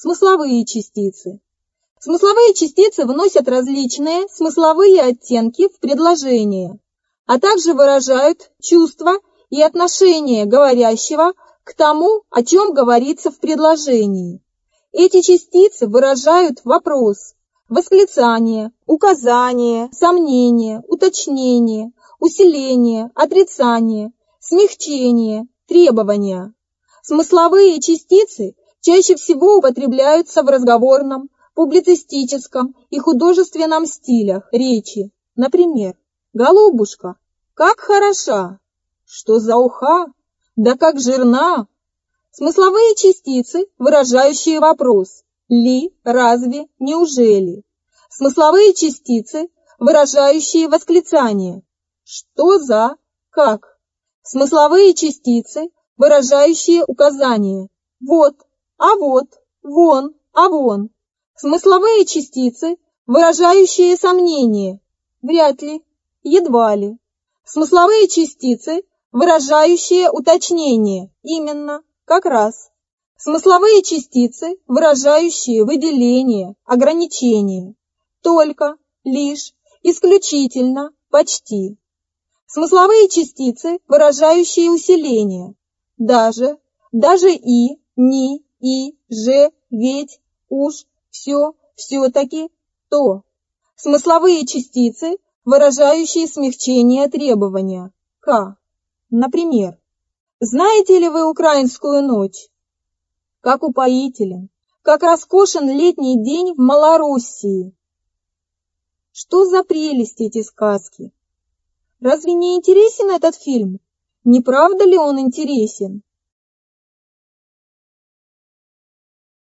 Смысловые частицы. Смысловые частицы вносят различные смысловые оттенки в предложение, а также выражают чувства и отношение говорящего к тому, о чем говорится в предложении. Эти частицы выражают вопрос, восклицание, указание, сомнение, уточнение, усиление, отрицание, смягчение, требования. Смысловые частицы чаще всего употребляются в разговорном, публицистическом и художественном стилях речи. Например, «Голубушка, как хороша! Что за уха? Да как жирна!» Смысловые частицы, выражающие вопрос «ли», «разве», «неужели». Смысловые частицы, выражающие восклицание «что за», «как». Смысловые частицы, выражающие указание «вот», «а вот», «вон», «а вон». Смысловые частицы, выражающие сомнение «вряд ли», «едва ли». Смысловые частицы, выражающие уточнение «именно», «как раз». Смысловые частицы, выражающие выделение, ограничение «только», «лишь», «исключительно», «почти». Смысловые частицы, выражающие усиление «даже», «даже и», «ни», «и», «же», «ведь», «уж», «все», «все-таки», «то». Смысловые частицы, выражающие смягчение требования «к». Например, «Знаете ли вы украинскую ночь? Как упоителен, как роскошен летний день в Малороссии! Что за прелесть эти сказки! Разве не интересен этот фильм? Не правда ли он интересен?»